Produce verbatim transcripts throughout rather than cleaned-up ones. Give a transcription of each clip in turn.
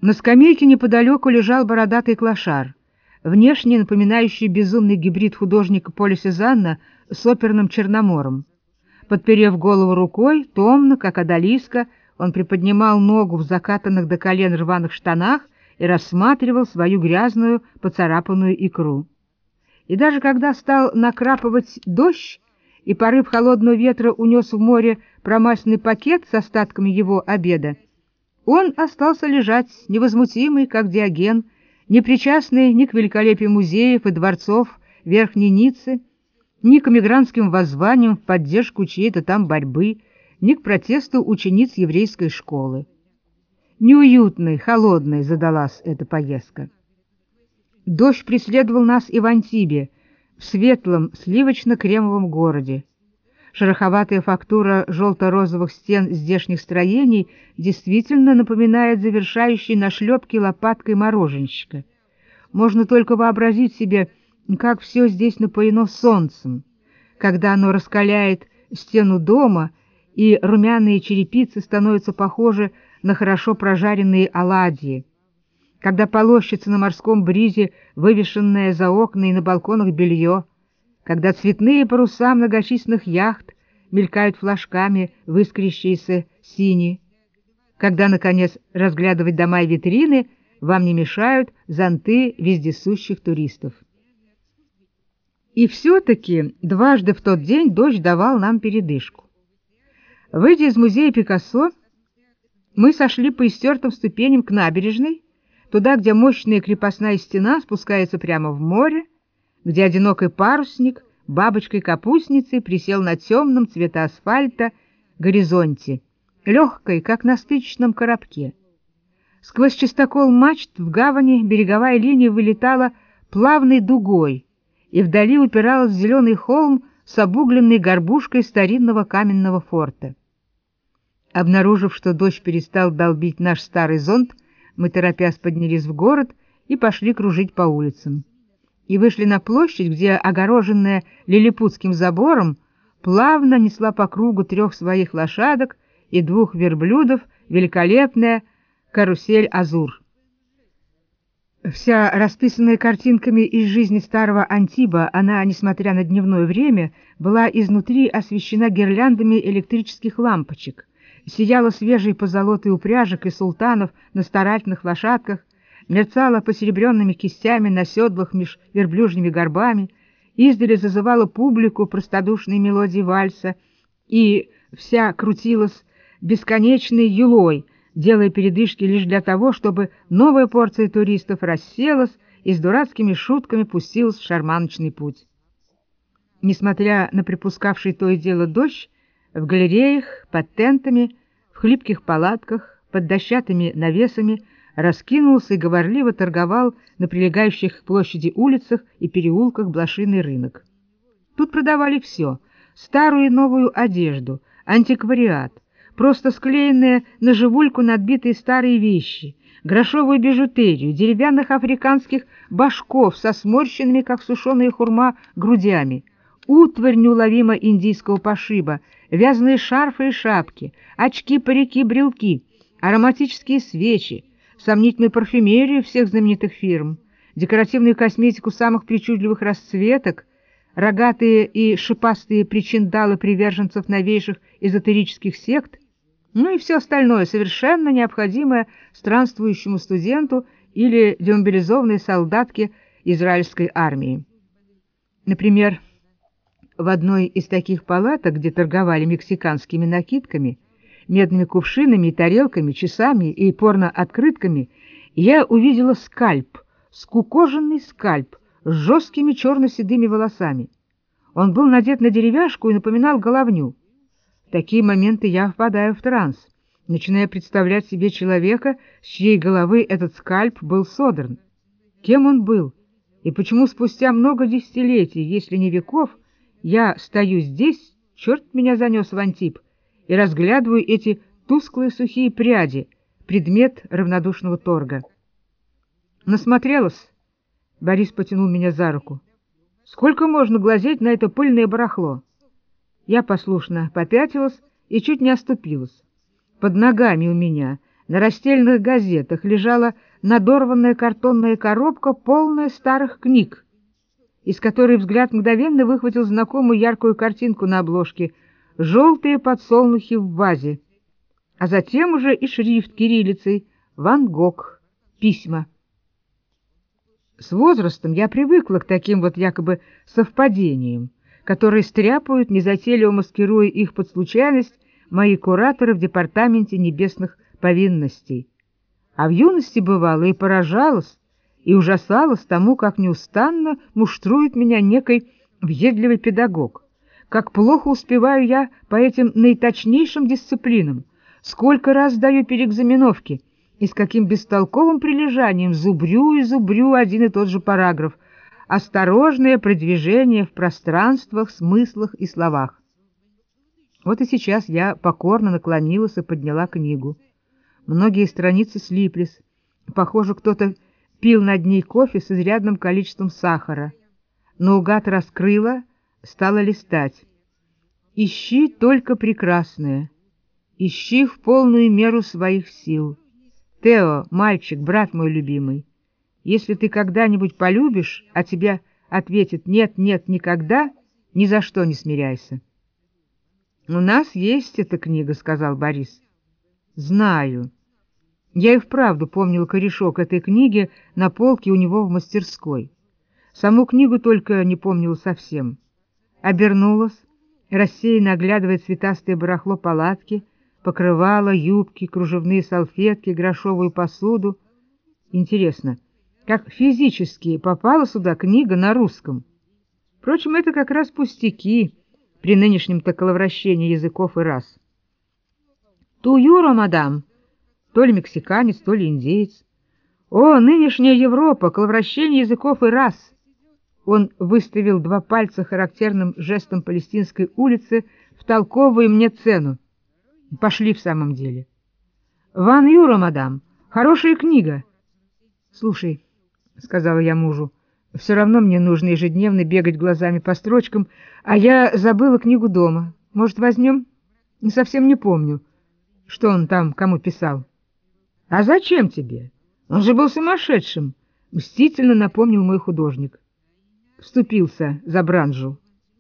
На скамейке неподалеку лежал бородатый клошар, внешне напоминающий безумный гибрид художника Поля Сезанна с оперным Черномором. Подперев голову рукой, томно, как одалиска, он приподнимал ногу в закатанных до колен рваных штанах и рассматривал свою грязную, поцарапанную икру. И даже когда стал накрапывать дождь, и порыв холодного ветра унес в море промасленный пакет с остатками его обеда, он остался лежать, невозмутимый, как Диоген, непричастный ни к великолепию музеев и дворцов Верхней Ниццы, ни к эмигрантским воззваниям в поддержку чьей-то там борьбы, ни к протесту учениц еврейской школы. Неуютной, холодной задалась эта поездка. Дождь преследовал нас и в Антибе, в светлом, сливочно-кремовом городе. Шероховатая фактура желто-розовых стен здешних строений действительно напоминает завершающий нашлепки лопаткой мороженщика. Можно только вообразить себе, как все здесь напоено солнцем, когда оно раскаляет стену дома, и румяные черепицы становятся похожи на хорошо прожаренные оладьи, когда полощется на морском бризе вывешенное за окна и на балконах белье, когда цветные паруса многочисленных яхт мелькают флажками в искрящиеся сини, когда, наконец, разглядывать дома и витрины вам не мешают зонты вездесущих туристов. И все-таки дважды в тот день дождь давал нам передышку. Выйдя из музея Пикассо, мы сошли по истертым ступеням к набережной, туда, где мощная крепостная стена спускается прямо в море, где одинокий парусник бабочкой-капустницей присел на темном цвета асфальта горизонте, легкой, как на спичечном коробке. Сквозь чистокол мачт в гавани береговая линия вылетала плавной дугой, и вдали упиралась в зеленый холм с обугленной горбушкой старинного каменного форта. Обнаружив, что дождь перестал долбить наш старый зонт, мы торопясь поднялись в город и пошли кружить по улицам. И вышли на площадь, где, огороженная лилипутским забором, плавно несла по кругу трех своих лошадок и двух верблюдов великолепная карусель «Азур». Вся расписанная картинками из жизни старого Антиба, она, несмотря на дневное время, была изнутри освещена гирляндами электрических лампочек, сияла свежей позолотой упряжек и султанов на старательных лошадках, мерцала посеребренными кистями на седлах меж верблюжьими горбами, издали зазывала публику простодушной мелодии вальса, и вся крутилась бесконечной юлой, делая передышки лишь для того, чтобы новая порция туристов расселась и с дурацкими шутками пустилась в шарманочный путь. Несмотря на припускавший то и дело дождь, в галереях, под тентами, в хлипких палатках, под дощатыми навесами раскинулся и говорливо торговал на прилегающих к площади улицах и переулках блошиный рынок. Тут продавали все — старую и новую одежду, антиквариат, просто склеенные на живульку надбитые старые вещи, грошовую бижутерию, деревянных африканских башков со сморщенными, как сушеная хурма, грудями, утварь неуловимо индийского пошиба, вязаные шарфы и шапки, очки, парики, брелки, ароматические свечи, сомнительную парфюмерию всех знаменитых фирм, декоративную косметику самых причудливых расцветок, рогатые и шипастые причиндалы приверженцев новейших эзотерических сект, ну и все остальное, совершенно необходимое странствующему студенту или демобилизованной солдатке израильской армии. Например, в одной из таких палаток, где торговали мексиканскими накидками, медными кувшинами и тарелками, часами и порно-открытками, я увидела скальп, скукоженный скальп с жесткими черно-седыми волосами. Он был надет на деревяшку и напоминал головню. В такие моменты я впадаю в транс, начиная представлять себе человека, с чьей головы этот скальп был содран. Кем он был? И почему спустя много десятилетий, если не веков, я стою здесь, черт меня занес в Антиб, и разглядываю эти тусклые сухие пряди, предмет равнодушного торга. Насмотрелась? Борис потянул меня за руку. Сколько можно глазеть на это пыльное барахло? Я послушно попятилась и чуть не оступилась. Под ногами у меня На растельных газетах лежала надорванная картонная коробка, полная старых книг, из которой взгляд мгновенно выхватил знакомую яркую картинку на обложке — желтые подсолнухи в вазе, а затем уже и шрифт кириллицей «Ван Гог. Письма». С возрастом я привыкла к таким вот якобы совпадениям, которые стряпают, незатейливо маскируя их под случайность, мои кураторы в департаменте небесных повинностей. А в юности бывало и поражалась, и ужасалась тому, как неустанно муштрует меня некий въедливый педагог, как плохо успеваю я по этим наиточнейшим дисциплинам, сколько раз даю переэкзаменовки, и с каким бестолковым прилежанием зубрю и зубрю один и тот же параграф: осторожное продвижение в пространствах, смыслах и словах. Вот и сейчас я покорно наклонилась и подняла книгу. Многие страницы слиплись. Похоже, кто-то пил над ней кофе с изрядным количеством сахара. Наугад раскрыла, стала листать. «Ищи только прекрасное. Ищи в полную меру своих сил. Тео, мальчик, брат мой любимый, если ты когда-нибудь полюбишь, а тебе ответит «нет, нет, никогда», ни за что не смиряйся». — У нас есть эта книга, — сказал Борис. — Знаю. Я и вправду помнил корешок этой книги на полке у него в мастерской. Саму книгу только не помнил совсем. Обернулась, рассеянно оглядывая цветастое барахло палатки, покрывала, юбки, кружевные салфетки, грошовую посуду. Интересно, как физически попала сюда книга на русском? Впрочем, это как раз пустяки при нынешнем-то коловращении языков и рас. «Ту юро, мадам!» То ли мексиканец, то ли индеец. «О, нынешняя Европа! Коловращение языков и рас!» Он выставил два пальца характерным жестом палестинской улицы, втолковывая мне цену. Пошли в самом деле. «Ван юро, мадам! Хорошая книга!» «Слушай», — сказала я мужу, — «все равно мне нужно ежедневно бегать глазами по строчкам, а я забыла книгу дома. Может, возьмем? Совсем не помню, что он там кому писал». «А зачем тебе? Он же был сумасшедшим», — мстительно напомнил мой художник. Вступился за бранжу.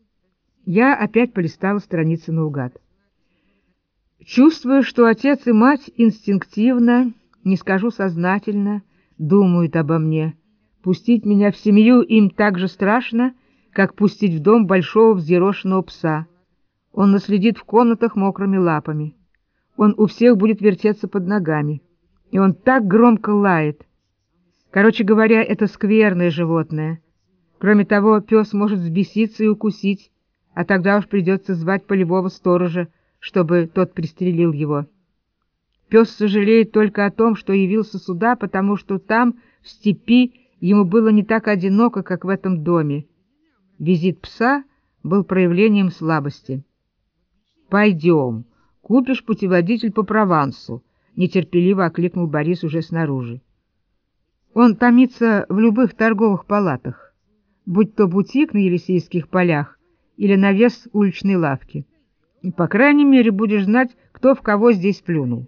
Я опять полистала страницы наугад. Чувствую, что отец и мать инстинктивно, не скажу сознательно, думают обо мне. Пустить меня в семью им так же страшно, как пустить в дом большого взъерошенного пса. Он наследит в комнатах мокрыми лапами. Он у всех будет вертеться под ногами. И он так громко лает. Короче говоря, это скверное животное. Кроме того, пес может взбеситься и укусить, а тогда уж придется звать полевого сторожа, чтобы тот пристрелил его. Пес сожалеет только о том, что явился сюда, потому что там, в степи, ему было не так одиноко, как в этом доме. Визит пса был проявлением слабости. «Пойдем, купишь путеводитель по Провансу», — нетерпеливо окликнул Борис уже снаружи. Он томится в любых торговых палатах, будь то бутик на Елисейских полях или навес уличной лавки. И, по крайней мере, будешь знать, кто в кого здесь плюнул.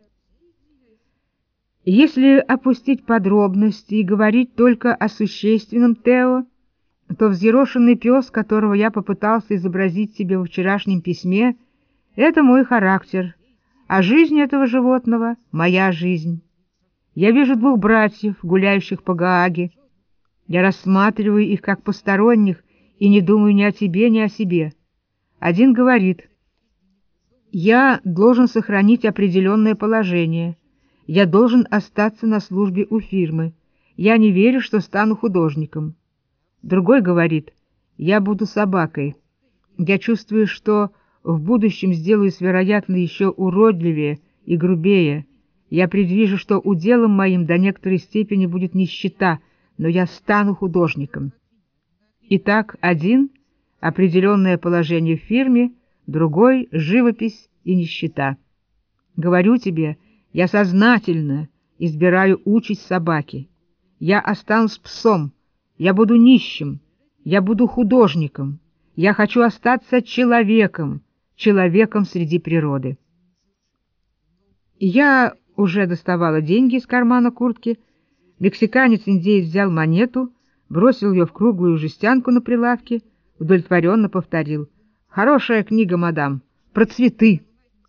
Если опустить подробности и говорить только о существенном, Тео, то взъерошенный пес, которого я попытался изобразить себе во вчерашнем письме, — это мой характер, а жизнь этого животного — моя жизнь. Я вижу двух братьев, гуляющих по Гааге. Я рассматриваю их как посторонних и не думаю ни о тебе, ни о себе. Один говорит: «Я должен сохранить определенное положение. Я должен остаться на службе у фирмы. Я не верю, что стану художником». Другой говорит: «Я буду собакой. Я чувствую, что в будущем сделаюсь, вероятно, еще уродливее и грубее. Я предвижу, что уделом моим до некоторой степени будет нищета, но я стану художником». Итак, один — определенное положение в фирме, другой — живопись и нищета. Говорю тебе, я сознательно избираю участь собаки. Я останусь псом, я буду нищим, я буду художником. Я хочу остаться человеком, человеком среди природы. Я уже доставала деньги из кармана куртки. Мексиканец-индеец взял монету, бросил ее в круглую жестянку на прилавке, удовлетворенно повторил: «Хорошая книга, мадам, про цветы».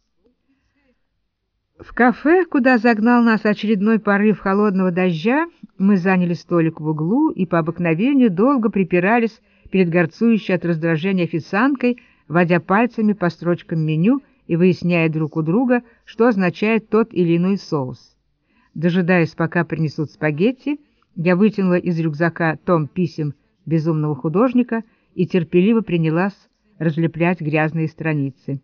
В кафе, куда загнал нас очередной порыв холодного дождя, мы заняли столик в углу и по обыкновению долго припирались перед горцующей от раздражения официанткой, водя пальцами по строчкам меню и выясняя друг у друга, что означает тот или иной соус. Дожидаясь, пока принесут спагетти, я вытянула из рюкзака том писем безумного художника и терпеливо принялась разлеплять грязные страницы.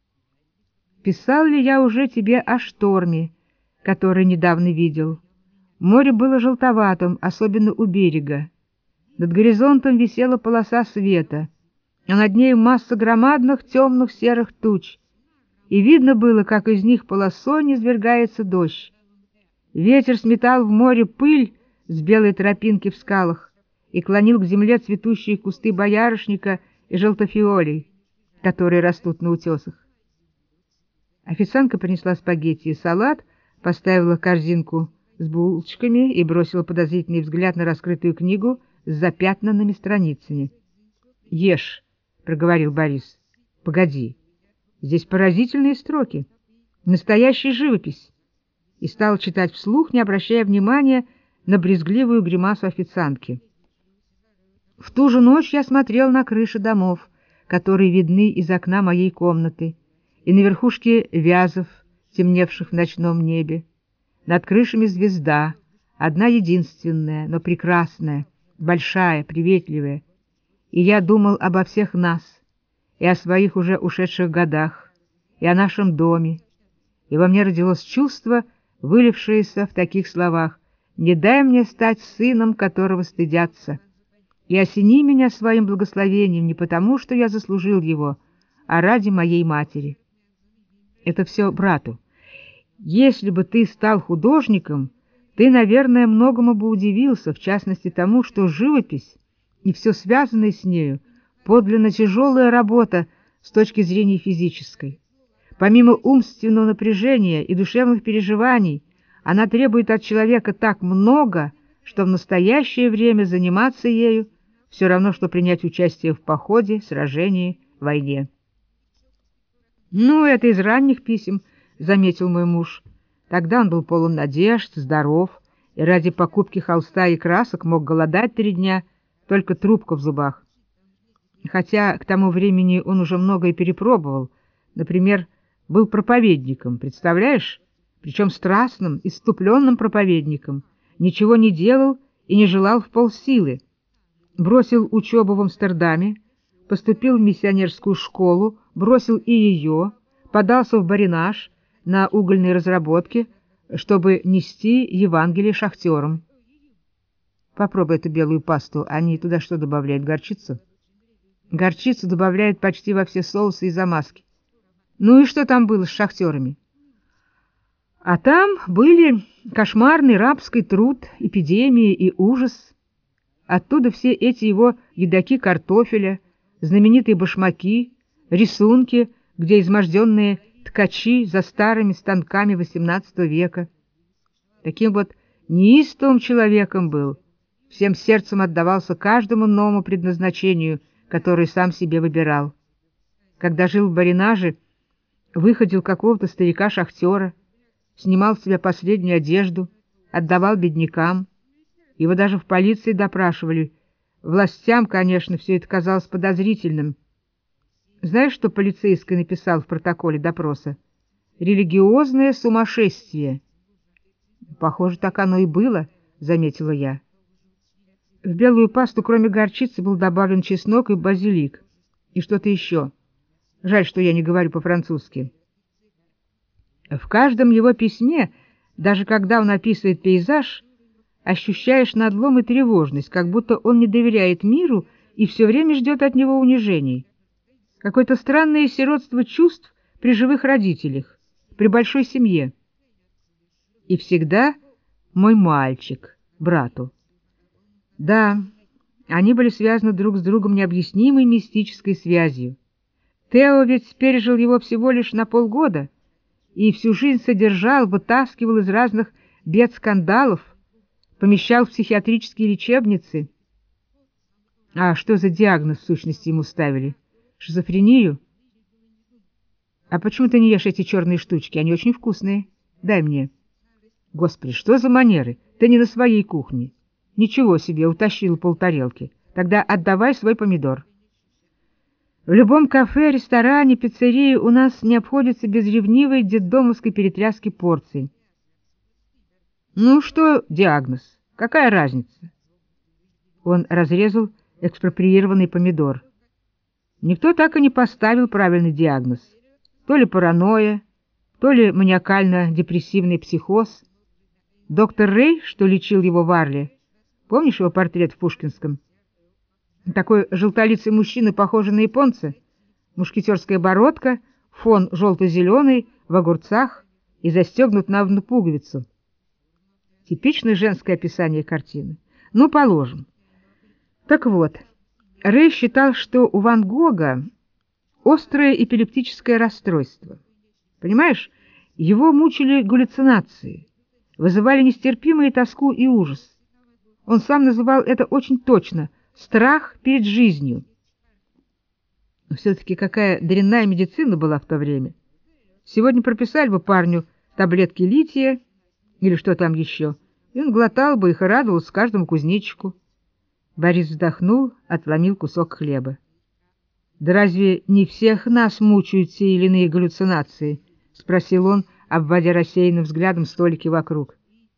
Писал ли я уже тебе о шторме, который недавно видел? Море было желтоватым, особенно у берега. Над горизонтом висела полоса света, а над ней масса громадных темных серых туч, и видно было, как из них полосой низвергается дождь. Ветер сметал в море пыль с белой тропинки в скалах и клонил к земле цветущие кусты боярышника и желтофиолей, которые растут на утесах. Официантка принесла спагетти и салат, поставила корзинку с булочками и бросила подозрительный взгляд на раскрытую книгу с запятнанными страницами. «Ешь», — проговорил Борис. «Погоди, здесь поразительные строки, настоящая живопись», и стал читать вслух, не обращая внимания на брезгливую гримасу официантки. В ту же ночь я смотрел на крыши домов, которые видны из окна моей комнаты, и на верхушке вязов, темневших в ночном небе. Над крышами звезда, одна единственная, но прекрасная, большая, приветливая. И я думал обо всех нас, и о своих уже ушедших годах, и о нашем доме, и во мне родилось чувство, вылившееся в таких словах: «Не дай мне стать сыном, которого стыдятся, и осени меня своим благословением не потому, что я заслужил его, а ради моей матери». Это все брату. Если бы ты стал художником, ты, наверное, многому бы удивился, в частности тому, что живопись и все связанное с нею подлинно тяжелая работа с точки зрения физической. Помимо умственного напряжения и душевных переживаний, она требует от человека так много, что в настоящее время заниматься ею все равно, что принять участие в походе, сражении, войне. «Ну, это из ранних писем», — заметил мой муж. Тогда он был полон надежд, здоров, и ради покупки холста и красок мог голодать три дня, только трубка в зубах. Хотя к тому времени он уже многое перепробовал. Например, был проповедником, представляешь? Причем страстным, исступленным проповедником. Ничего не делал и не желал в полсилы. Бросил учебу в Амстердаме, поступил в миссионерскую школу, бросил и ее, подался в баринаж на угольные разработки, чтобы нести Евангелие шахтерам. Попробуй эту белую пасту, они туда что добавляют, горчицу? Горчицу добавляют почти во все соусы и замазки. Ну и что там было с шахтерами? А там были кошмарный рабский труд, эпидемии и ужас. Оттуда все эти его едоки картофеля, знаменитые башмаки, рисунки, где изможденные ткачи за старыми станками восемнадцатого века. Таким вот неистовым человеком был, всем сердцем отдавался каждому новому предназначению, которое сам себе выбирал. Когда жил в баринаже, выходил какого-то старика-шахтера, снимал с себя последнюю одежду, отдавал беднякам. Его даже в полиции допрашивали. Властям, конечно, все это казалось подозрительным. Знаешь, что полицейский написал в протоколе допроса? «Религиозное сумасшествие». Похоже, так оно и было, заметила я. В белую пасту, кроме горчицы, был добавлен чеснок и базилик. И что-то еще. Жаль, что я не говорю по-французски. В каждом его письме, даже когда он описывает пейзаж, ощущаешь надлом и тревожность, как будто он не доверяет миру и все время ждет от него унижений. Какое-то странное сиротство чувств при живых родителях, при большой семье. И всегда мой мальчик, брату. Да, они были связаны друг с другом необъяснимой мистической связью. Тео ведь пережил его всего лишь на полгода, и всю жизнь содержал, вытаскивал из разных бед скандалов, помещал в психиатрические лечебницы. А что за диагноз в сущности ему ставили? Шизофрению? А почему ты не ешь эти черные штучки? Они очень вкусные. Дай мне. Господи, что за манеры? Ты не на своей кухне. Ничего себе, утащил полтарелки. Тогда отдавай свой помидор. В любом кафе, ресторане, пиццерии у нас не обходится без ревнивой детдомовской перетряски порций. Ну что диагноз? Какая разница? Он разрезал экспроприированный помидор. Никто так и не поставил правильный диагноз. То ли паранойя, то ли маниакально-депрессивный психоз. Доктор Рей, что лечил его в Арле, помнишь его портрет в Пушкинском? Такой желтолицый мужчина, похожий на японца, мушкетерская бородка, фон желто-зеленый, в огурцах и застегнут на одну пуговицу. Типичное женское описание картины. Ну, положим. Так вот, Рей считал, что у Ван Гога острое эпилептическое расстройство. Понимаешь, его мучили галлюцинации, вызывали нестерпимую тоску и ужас. Он сам называл это очень точно — страх перед жизнью. Но все-таки какая дрянная медицина была в то время. Сегодня прописали бы парню таблетки лития или что там еще, и он глотал бы их и радовался каждому кузнечику. Борис вздохнул, отломил кусок хлеба. — Да разве не всех нас мучают те или иные галлюцинации? — спросил он, обводя рассеянным взглядом столики вокруг.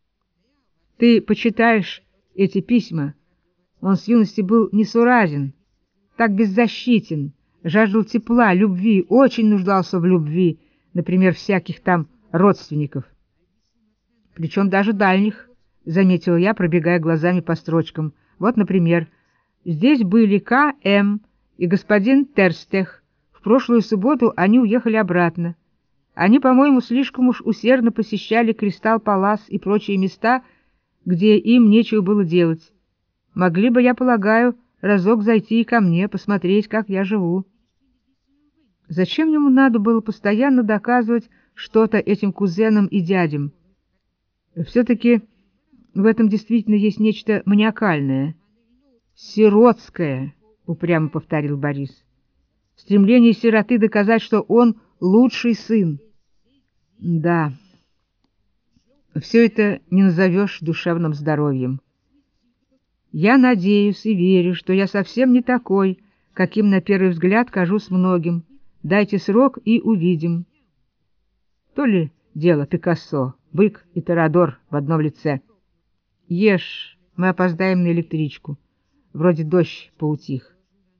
— Ты почитаешь эти письма? Он с юности был несуразен, так беззащитен, жаждал тепла, любви, очень нуждался в любви, например, всяких там родственников. Причем даже дальних, — заметил я, пробегая глазами по строчкам. Вот, например, здесь были К М и господин Терстех. В прошлую субботу они уехали обратно. Они, по-моему, слишком уж усердно посещали Кристалл-Палас и прочие места, где им нечего было делать. Могли бы, я полагаю, разок зайти и ко мне, посмотреть, как я живу. Зачем ему надо было постоянно доказывать что-то этим кузенам и дядям? Все-таки в этом действительно есть нечто маниакальное. «Сиротское», — упрямо повторил Борис. «Стремление сироты доказать, что он лучший сын». Да, все это не назовешь душевным здоровьем. Я надеюсь и верю, что я совсем не такой, каким на первый взгляд кажусь многим. Дайте срок и увидим. То ли дело Пикассо, бык и Торадор в одном лице. Ешь, мы опоздаем на электричку. Вроде дождь поутих.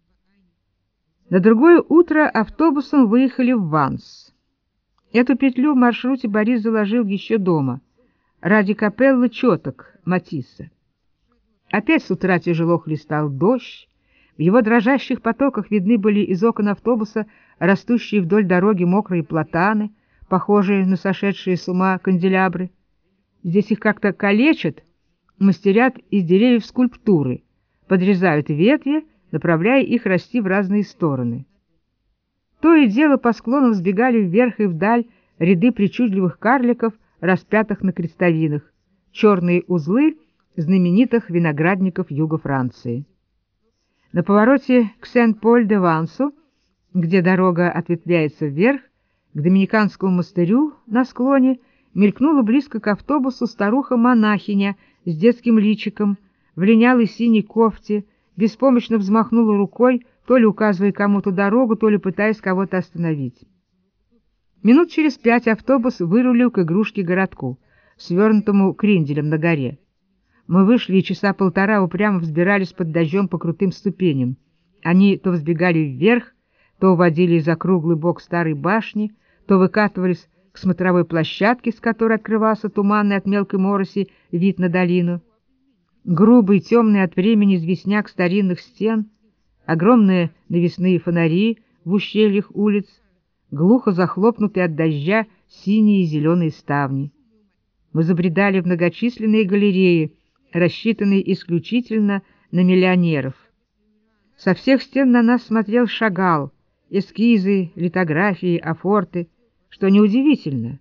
На другое утро автобусом выехали в Ванс. Эту петлю в маршруте Борис заложил еще дома, ради капеллы четок Матисса. Опять с утра тяжело хлестал дождь, в его дрожащих потоках видны были из окон автобуса растущие вдоль дороги мокрые платаны, похожие на сошедшие с ума канделябры. Здесь их как-то калечат, мастерят из деревьев скульптуры, подрезают ветви, направляя их расти в разные стороны. То и дело по склонам сбегали вверх и вдаль ряды причудливых карликов, распятых на крестовинах, черные узлы знаменитых виноградников юга Франции. На повороте к Сен-Поль-де-Вансу, где дорога ответвляется вверх, к доминиканскому монастырю на склоне, мелькнула близко к автобусу старуха-монахиня с детским личиком, в линялой синей кофте, беспомощно взмахнула рукой, то ли указывая кому-то дорогу, то ли пытаясь кого-то остановить. Минут через пять автобус вырулил к игрушке-городку, свернутому кренделем на горе. Мы вышли и часа полтора упрямо взбирались под дождем по крутым ступеням. Они то взбегали вверх, то уводили за круглый бок старой башни, то выкатывались к смотровой площадке, с которой открывался туманный от мелкой мороси вид на долину. Грубый, темный от времени известняк старинных стен, огромные навесные фонари в ущельях улиц, глухо захлопнутые от дождя синие и зеленые ставни. Мы забредали в многочисленные галереи, рассчитанные исключительно на миллионеров. Со всех стен на нас смотрел Шагал, эскизы, литографии, афорты, что неудивительно,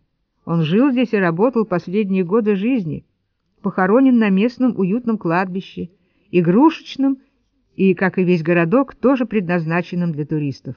Он жил здесь и работал последние годы жизни, похоронен на местном уютном кладбище, игрушечном и, как и весь городок, тоже предназначенном для туристов.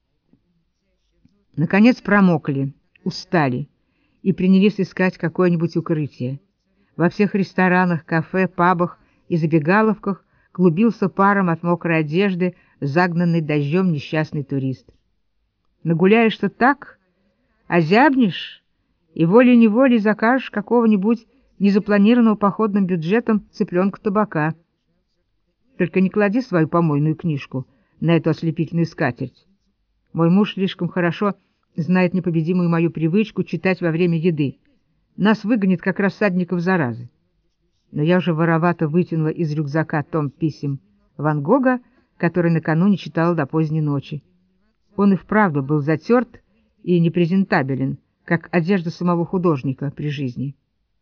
Наконец промокли, устали и принялись искать какое-нибудь укрытие. Во всех ресторанах, кафе, пабах и забегаловках клубился паром от мокрой одежды, загнанный дождем несчастный турист. Нагуляешься так, озябнешь и волей-неволей закажешь какого-нибудь незапланированного походным бюджетом цыпленка табака. Только не клади свою помойную книжку на эту ослепительную скатерть. Мой муж слишком хорошо знает непобедимую мою привычку читать во время еды. Нас выгонит как рассадников заразы. Но я уже воровато вытянула из рюкзака том писем Ван Гога, который накануне читала до поздней ночи. Он и вправду был затерт и непрезентабелен, как одежда самого художника при жизни.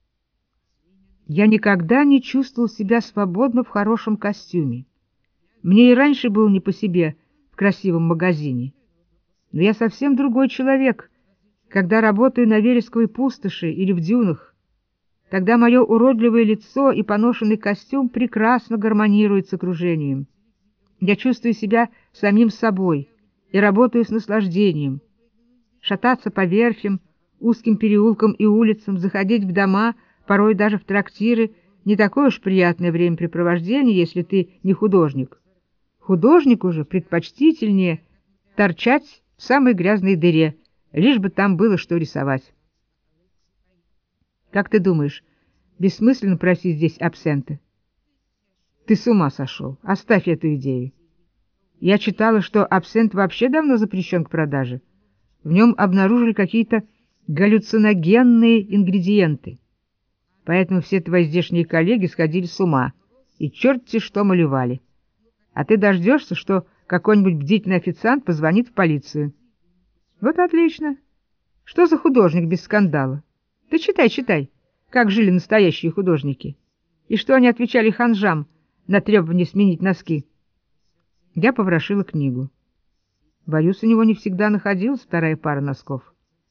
Я никогда не чувствовал себя свободно в хорошем костюме. Мне и раньше было не по себе в красивом магазине. Но я совсем другой человек, когда работаю на вересковой пустоши или в дюнах. Тогда мое уродливое лицо и поношенный костюм прекрасно гармонируют с окружением. Я чувствую себя самим собой и работаю с наслаждением. Шататься по верфям, узким переулкам и улицам, заходить в дома, порой даже в трактиры — не такое уж приятное времяпрепровождение, если ты не художник. Художнику же предпочтительнее торчать в самой грязной дыре, лишь бы там было что рисовать. Как ты думаешь, бессмысленно просить здесь абсента? Ты с ума сошел. Оставь эту идею. Я читала, что абсент вообще давно запрещен к продаже. В нем обнаружили какие-то галлюциногенные ингредиенты. Поэтому все твои здешние коллеги сходили с ума и черти что малевали. А ты дождешься, что какой-нибудь бдительный официант позвонит в полицию. Вот отлично. Что за художник без скандала? Ты читай, читай, как жили настоящие художники. И что они отвечали ханжам на требование сменить носки. Я поворошила книгу. Боюсь, у него не всегда находилась вторая пара носков.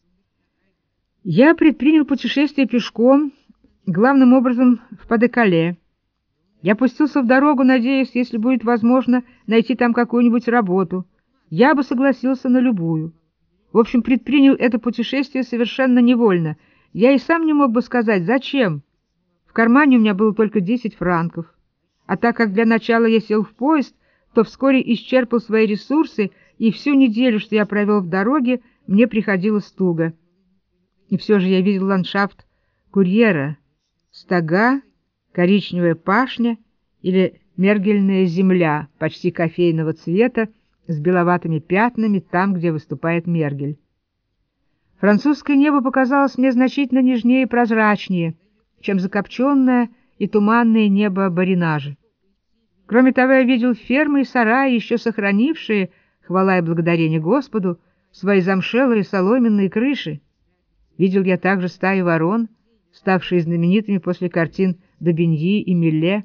Я предпринял путешествие пешком, главным образом в Паде-Кале. Я пустился в дорогу, надеясь, если будет возможно, найти там какую-нибудь работу. Я бы согласился на любую. В общем, предпринял это путешествие совершенно невольно. Я и сам не мог бы сказать, зачем. В кармане у меня было только десять франков. А так как для начала я сел в поезд, то вскоре исчерпал свои ресурсы, и всю неделю, что я провел в дороге, мне приходилось туго. И все же я видел ландшафт Курьера, стога, коричневая пашня или мергельная земля почти кофейного цвета с беловатыми пятнами там, где выступает мергель. Французское небо показалось мне значительно нежнее и прозрачнее, чем закопченное и туманное небо Баринажа. Кроме того, я видел фермы и сараи, еще сохранившие, хвала и благодарение Господу, свои замшелые соломенные крыши. Видел я также стаи ворон, ставшие знаменитыми после картин Добиньи и Милле.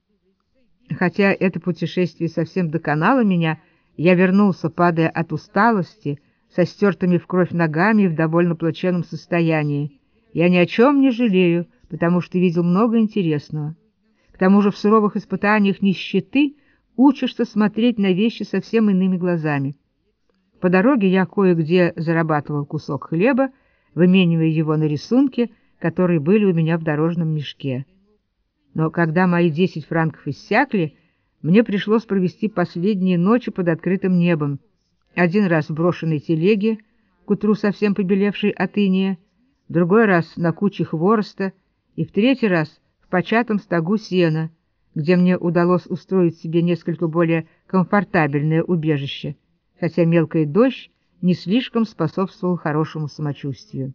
Хотя это путешествие совсем доконало меня, я вернулся, падая от усталости, со стертыми в кровь ногами и в довольно плачевном состоянии. Я ни о чем не жалею, потому что видел много интересного. К тому же в суровых испытаниях нищеты учишься смотреть на вещи совсем иными глазами. По дороге я кое-где зарабатывал кусок хлеба, выменивая его на рисунки, которые были у меня в дорожном мешке. Но когда мои десять франков иссякли, мне пришлось провести последние ночи под открытым небом. Один раз в брошенной телеге, к утру совсем побелевшей от инея, другой раз на куче хвороста и в третий раз в початом стогу сена, где мне удалось устроить себе несколько более комфортабельное убежище, хотя мелкий дождь не слишком способствовал хорошему самочувствию.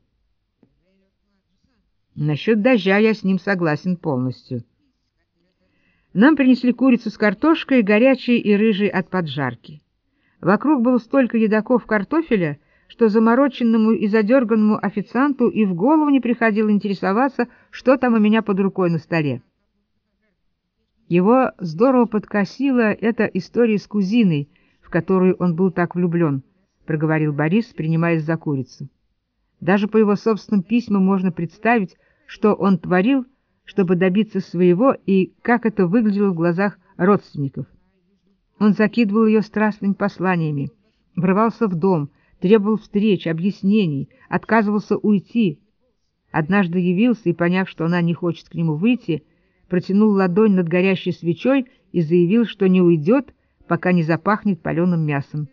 Насчет дождя я с ним согласен полностью. Нам принесли курицу с картошкой, горячей и рыжей от поджарки. Вокруг было столько едоков картофеля, что замороченному и задерганному официанту и в голову не приходило интересоваться, что там у меня под рукой на столе. Его здорово подкосила эта история с кузиной, в которую он был так влюблен, — проговорил Борис, принимаясь за курицу. Даже по его собственным письмам можно представить, что он творил, чтобы добиться своего, и как это выглядело в глазах родственников. Он закидывал ее страстными посланиями, врывался в дом, требовал встреч, объяснений, отказывался уйти. Однажды явился и, поняв, что она не хочет к нему выйти, протянул ладонь над горящей свечой и заявил, что не уйдет, пока не запахнет паленым мясом.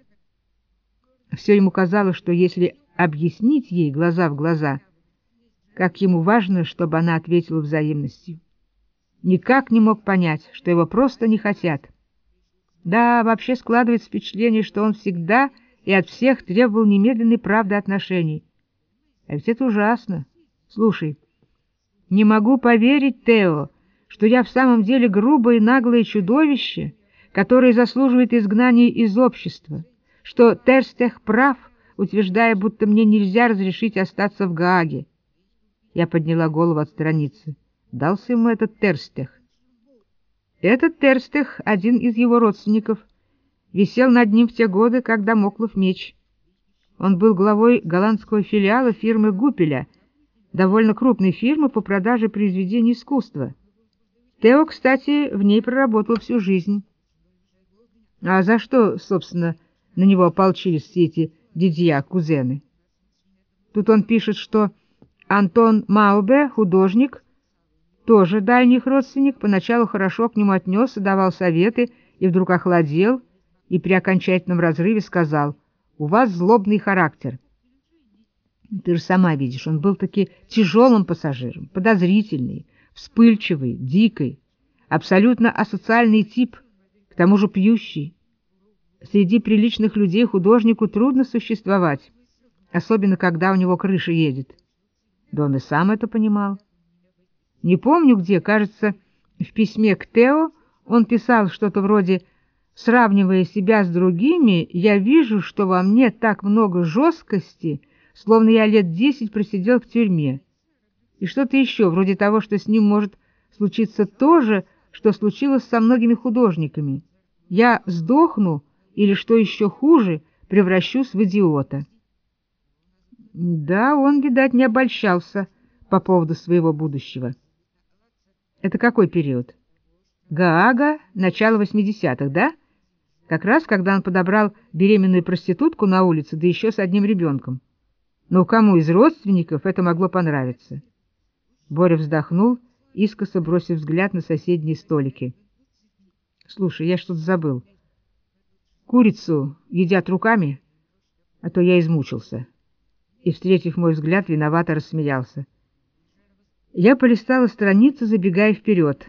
Все ему казалось, что если объяснить ей глаза в глаза, как ему важно, чтобы она ответила взаимностью. Никак не мог понять, что его просто не хотят. Да, вообще складывается впечатление, что он всегда и от всех требовал немедленной правды отношений. А ведь это ужасно. Слушай, не могу поверить, Тео, что я в самом деле грубое и наглое чудовище, которое заслуживает изгнания из общества, что Терстех прав, утверждая, будто мне нельзя разрешить остаться в Гааге. Я подняла голову от страницы. Дался ему этот Терстех. Этот Терстех, один из его родственников, висел над ним в те годы, как дамоклов меч. Он был главой голландского филиала фирмы Гуппеля, довольно крупной фирмы по продаже произведений искусства. Тео, кстати, в ней проработал всю жизнь. А за что, собственно, на него ополчились все эти дядья-кузены? Тут он пишет, что Антон Маубе, художник, тоже дальних родственник, поначалу хорошо к нему отнесся, давал советы и вдруг охладел и при окончательном разрыве сказал: «У вас злобный характер». Ты же сама видишь, он был таки тяжелым пассажиром, подозрительный, вспыльчивый, дикий, абсолютно асоциальный тип, к тому же пьющий. Среди приличных людей художнику трудно существовать, особенно когда у него крыша едет. Да он и сам это понимал. Не помню где, кажется, в письме к Тео он писал что-то вроде: «Сравнивая себя с другими, я вижу, что во мне так много жесткости, словно я лет десять просидел в тюрьме». И что-то еще, вроде того, что с ним может случиться то же, что случилось со многими художниками. Я сдохну или, что еще хуже, превращусь в идиота. Да, он, видать, не обольщался по поводу своего будущего. Это какой период? Гаага, начало восьмидесятых, да? Как раз, когда он подобрал беременную проститутку на улице, да еще с одним ребенком. Но кому из родственников это могло понравиться? Боря вздохнул, искоса бросив взгляд на соседние столики. Слушай, я что-то забыл. Курицу едят руками, а то я измучился. И, встретив мой взгляд, виновато рассмеялся. Я полистала страницу, забегая вперед.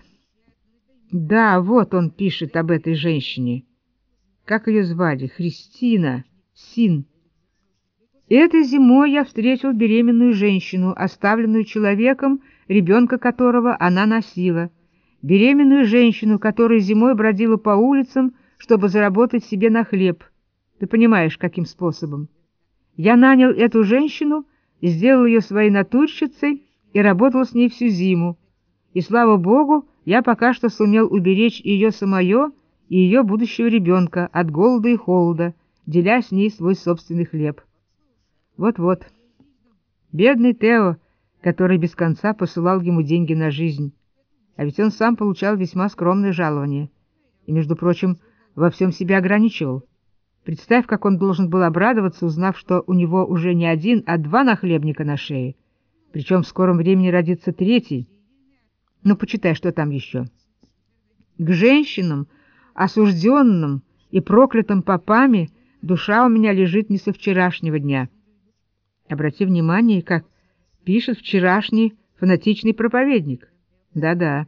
Да, вот он пишет об этой женщине. Как ее звали? Христина Син. Этой зимой я встретил беременную женщину, оставленную человеком, ребенка которого она носила. Беременную женщину, которая зимой бродила по улицам, чтобы заработать себе на хлеб. Ты понимаешь, каким способом? Я нанял эту женщину, сделал ее своей натурщицей и работал с ней всю зиму. И, слава богу, я пока что сумел уберечь ее самое и ее будущего ребенка от голода и холода, деля с ней свой собственный хлеб. Вот-вот. Бедный Тео, который без конца посылал ему деньги на жизнь. А ведь он сам получал весьма скромное жалование. И, между прочим, во всем себя ограничивал. Представь, как он должен был обрадоваться, узнав, что у него уже не один, а два нахлебника на шее. Причем в скором времени родится третий. Ну, почитай, что там еще. К женщинам, осужденным и проклятым попами, душа у меня лежит не со вчерашнего дня. Обрати внимание, как пишет вчерашний фанатичный проповедник. Да-да.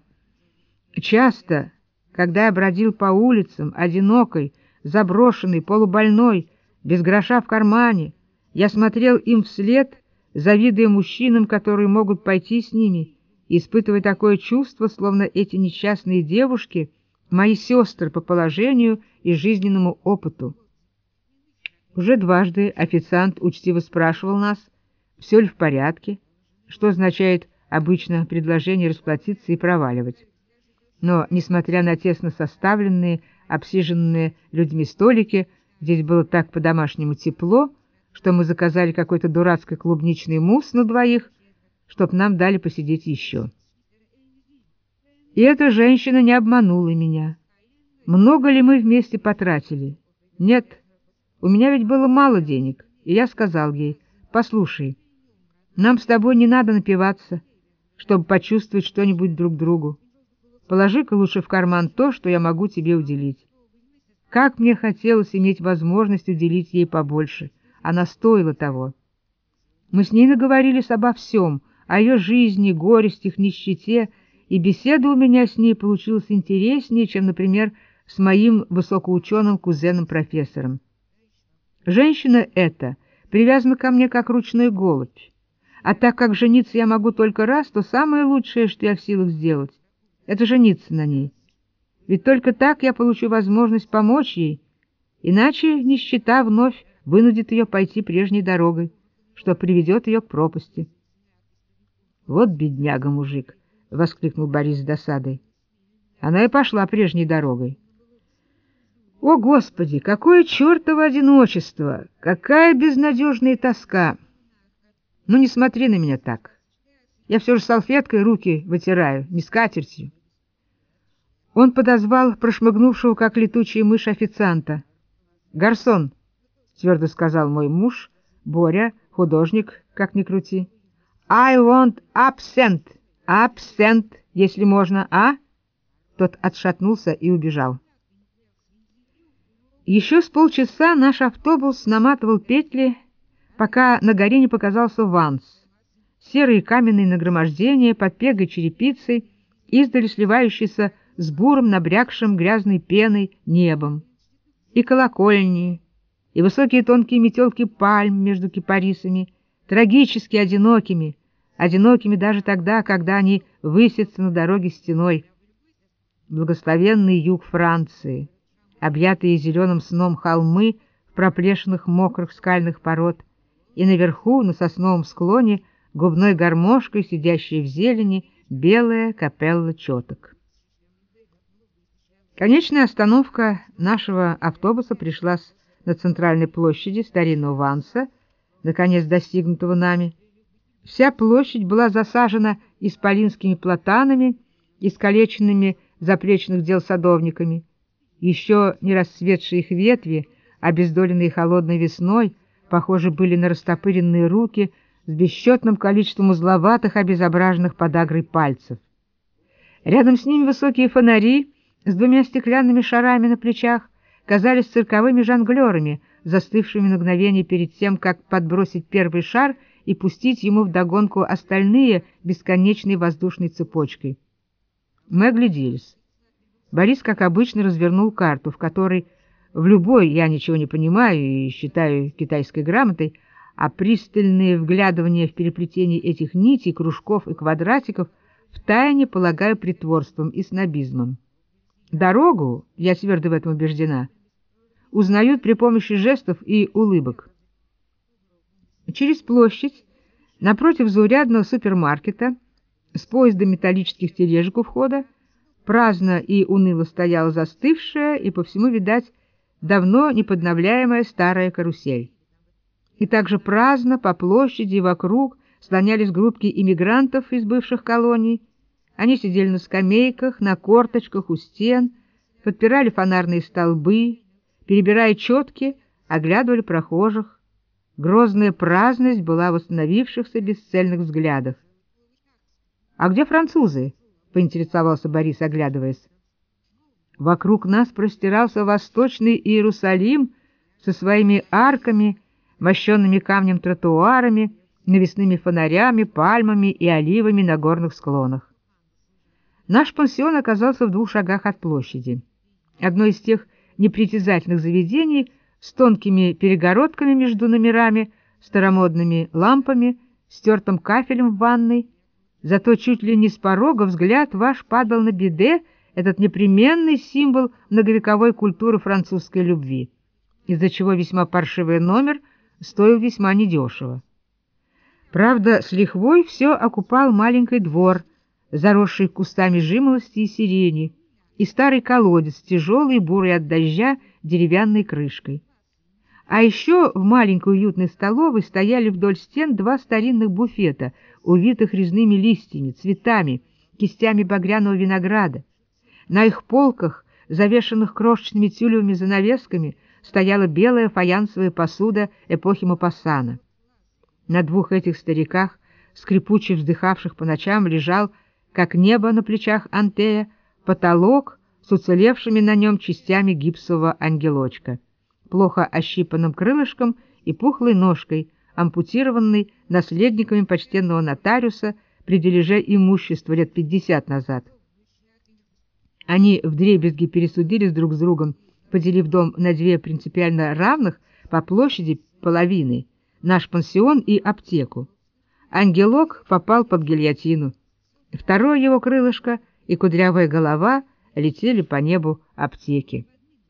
Часто, когда я бродил по улицам, одинокой, заброшенной, полубольной, без гроша в кармане, я смотрел им вслед, завидуя мужчинам, которые могут пойти с ними, и испытывая такое чувство, словно эти несчастные девушки — мои сестры по положению и жизненному опыту. Уже дважды официант учтиво спрашивал нас, все ли в порядке, что означает обычно предложение расплатиться и проваливать. Но, несмотря на тесно составленные, обсиженные людьми столики, здесь было так по-домашнему тепло, что мы заказали какой-то дурацкий клубничный мусс на двоих, чтоб нам дали посидеть еще. И эта женщина не обманула меня. Много ли мы вместе потратили? Нет, у меня ведь было мало денег, и я сказал ей: «Послушай, нам с тобой не надо напиваться, чтобы почувствовать что-нибудь друг другу. Положи-ка лучше в карман то, что я могу тебе уделить». Как мне хотелось иметь возможность уделить ей побольше. Она стоила того. Мы с ней наговорились обо всем, о ее жизни, горестях, нищете, и беседа у меня с ней получилась интереснее, чем, например, с моим высокоученым кузеном-профессором. Женщина эта привязана ко мне как ручной голубь, а так как жениться я могу только раз, то самое лучшее, что я в силах сделать, — это жениться на ней. Ведь только так я получу возможность помочь ей, иначе нищета вновь вынудит ее пойти прежней дорогой, что приведет ее к пропасти. — Вот бедняга-мужик! — воскликнул Борис с досадой. Она и пошла прежней дорогой. О, Господи, какое чертово одиночество! Какая безнадежная тоска! Ну, не смотри на меня так. Я все же салфеткой руки вытираю, не скатертью. Он подозвал прошмыгнувшего, как летучая мышь, официанта. «Гарсон», — твердо сказал мой муж, Боря, художник, как ни крути. «I want absent, absent, если можно, а?» Тот отшатнулся и убежал. Еще с полчаса наш автобус наматывал петли, пока на горе не показался Ванс. Серые каменные нагромождения под пегой черепицей, издали сливающиеся с бурым, набрякшим грязной пеной небом, и колокольни, и высокие тонкие метелки пальм между кипарисами, трагически одинокими, одинокими даже тогда, когда они высятся на дороге стеной. Благословенный юг Франции, объятые зеленым сном холмы в проплешинах мокрых скальных пород, и наверху, на сосновом склоне, губной гармошкой, сидящей в зелени, белая капелла четок. Конечная остановка нашего автобуса пришлась на центральной площади старинного Ванса, наконец достигнутого нами. Вся площадь была засажена исполинскими платанами, искалеченными заплечных дел садовниками. Еще не расцветшие их ветви, обездоленные холодной весной, похожи были на растопыренные руки с бесчетным количеством узловатых, обезображенных подагрой пальцев. Рядом с ними высокие фонари с двумя стеклянными шарами на плечах казались цирковыми жонглерами, застывшими на мгновение перед тем, как подбросить первый шар и пустить ему вдогонку остальные бесконечной воздушной цепочкой. Мы огляделись. Борис, как обычно, развернул карту, в которой в любой я ничего не понимаю и считаю китайской грамотой, а пристальные вглядывания в переплетение этих нитей, кружков и квадратиков втайне полагаю притворством и снобизмом. Дорогу, я твердо в этом убеждена, узнают при помощи жестов и улыбок. Через площадь, напротив заурядного супермаркета, с поездом металлических тележек у входа, праздно и уныло стояла застывшая и, по всему, видать, давно неподновляемая старая карусель. И также праздно по площади и вокруг слонялись группки иммигрантов из бывших колоний. Они сидели на скамейках, на корточках у стен, подпирали фонарные столбы, перебирая четки, оглядывали прохожих. Грозная праздность была в восстановившихся бесцельных взглядах. — А где французы? — поинтересовался Борис, оглядываясь. Вокруг нас простирался восточный Иерусалим со своими арками, мощенными камнем тротуарами, навесными фонарями, пальмами и оливами на горных склонах. Наш пансион оказался в двух шагах от площади. Одно из тех непритязательных заведений с тонкими перегородками между номерами, старомодными лампами, стертым кафелем в ванной. Зато чуть ли не с порога взгляд ваш падал на биде, этот непременный символ многовековой культуры французской любви, из-за чего весьма паршивый номер стоил весьма недешево. Правда, с лихвой все окупал маленький двор, заросший кустами жимолости и сирени, и старый колодец с тяжелой бурой от дождя деревянной крышкой. А еще в маленькой уютной столовой стояли вдоль стен два старинных буфета, увитых резными листьями, цветами, кистями багряного винограда. На их полках, завешанных крошечными тюлевыми занавесками, стояла белая фаянсовая посуда эпохи Мопассана. На двух этих стариках, скрипуче вздыхавших по ночам, лежал, как небо на плечах Антея, потолок с уцелевшими на нем частями гипсового ангелочка, плохо ощипанным крылышком и пухлой ножкой, ампутированной наследниками почтенного нотариуса при дележе имущества лет пятьдесят назад. Они вдребезги пересудились друг с другом, поделив дом на две принципиально равных по площади половины, наш пансион и аптеку. Ангелок попал под гильотину. Второе его крылышко и кудрявая голова летели по небу аптеки.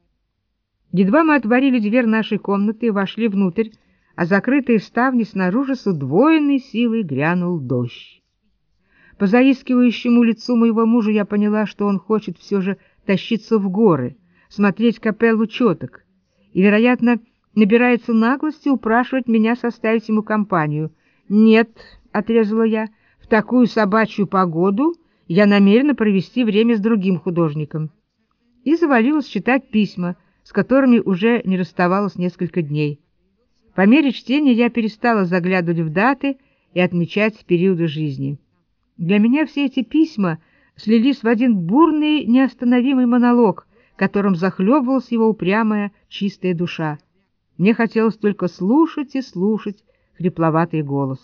Едва мы отворили дверь нашей комнаты и вошли внутрь, а закрытые ставни снаружи с удвоенной силой грянул дождь. По заискивающему лицу моего мужа я поняла, что он хочет все же тащиться в горы, смотреть капеллу четок, и, вероятно, набирается наглости упрашивать меня составить ему компанию. «Нет», — отрезала я, — «в такую собачью погоду я намерена провести время с другим художником». И завалилась читать письма, с которыми уже не расставалась несколько дней. По мере чтения я перестала заглядывать в даты и отмечать периоды жизни. Для меня все эти письма слились в один бурный, неостановимый монолог, которым захлебывалась его упрямая, чистая душа. Мне хотелось только слушать и слушать хрипловатый голос.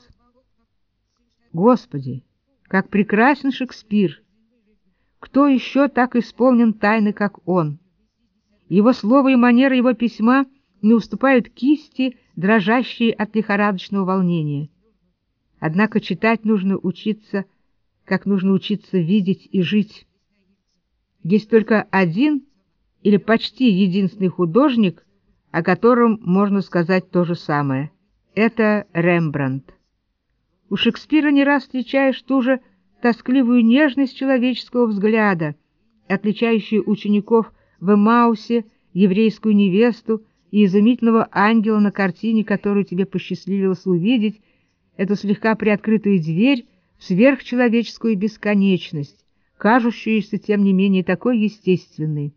Господи, как прекрасен Шекспир! Кто еще так исполнен тайны, как он? Его слово и манера его письма не уступают кисти, дрожащей от лихорадочного волнения. Однако читать нужно учиться, как нужно учиться видеть и жить. Есть только один или почти единственный художник, о котором можно сказать то же самое. Это Рембрандт. У Шекспира не раз встречаешь ту же тоскливую нежность человеческого взгляда, отличающую учеников в Эммаусе, еврейскую невесту и изумительного ангела на картине, которую тебе посчастливилось увидеть, эту слегка приоткрытую дверь в сверхчеловеческую бесконечность, кажущуюся, тем не менее, такой естественной.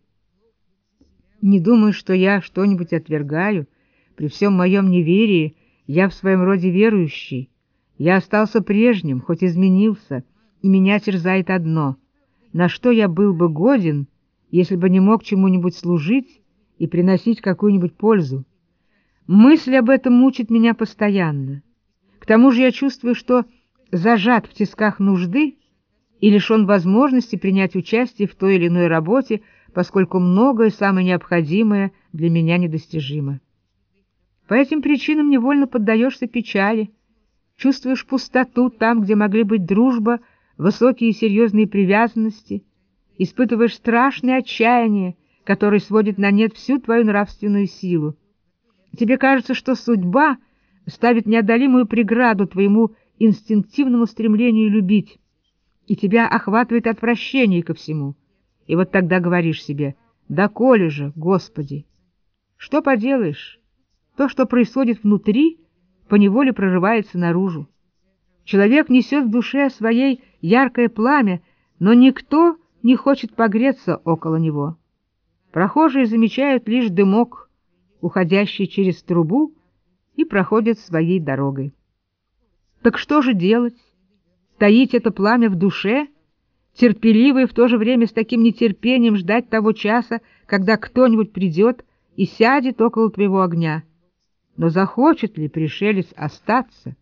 Не думаю, что я что-нибудь отвергаю. При всем моем неверии я в своем роде верующий. Я остался прежним, хоть изменился, и меня терзает одно: на что я был бы годен, если бы не мог чему-нибудь служить и приносить какую-нибудь пользу? Мысль об этом мучит меня постоянно. К тому же я чувствую, что зажат в тисках нужды и лишен возможности принять участие в той или иной работе, поскольку многое самое необходимое для меня недостижимо. По этим причинам невольно поддаешься печали, чувствуешь пустоту там, где могли быть дружба, высокие и серьезные привязанности, испытываешь страшное отчаяние, которое сводит на нет всю твою нравственную силу. Тебе кажется, что судьба ставит неодолимую преграду твоему инстинктивному стремлению любить, и тебя охватывает отвращение ко всему. И вот тогда говоришь себе: «Доколе же, Господи!» Что поделаешь? То, что происходит внутри, поневоле прорывается наружу. Человек несет в душе своей яркое пламя, но никто не хочет погреться около него. Прохожие замечают лишь дымок, уходящий через трубу, и проходят своей дорогой. Так что же делать? Таить это пламя в душе, терпеливо и в то же время с таким нетерпением ждать того часа, когда кто-нибудь придет и сядет около твоего огня? Но захочет ли пришелец остаться?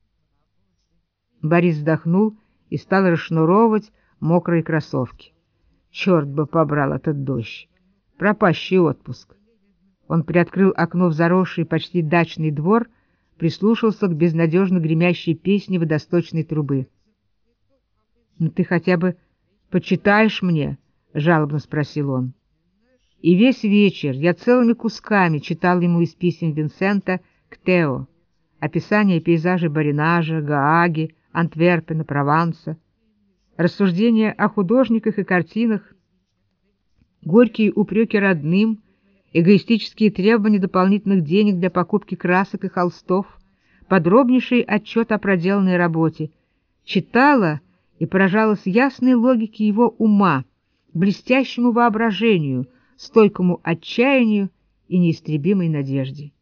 Борис вздохнул и стал расшнуровывать мокрые кроссовки. Черт бы побрал этот дождь! Пропащий отпуск! Он приоткрыл окно в заросший почти дачный двор, прислушался к безнадежно гремящей песне водосточной трубы. — Ну ты хотя бы почитаешь мне? — жалобно спросил он. И весь вечер я целыми кусками читал ему из писем Винсента к Тео описание пейзажей Баринажа, Гааги, Антверпена, Прованса, рассуждения о художниках и картинах, горькие упреки родным эгоистические требования дополнительных денег для покупки красок и холстов, подробнейший отчет о проделанной работе. Читала и поражалась ясной логике его ума, блестящему воображению, стойкому отчаянию и неистребимой надежде.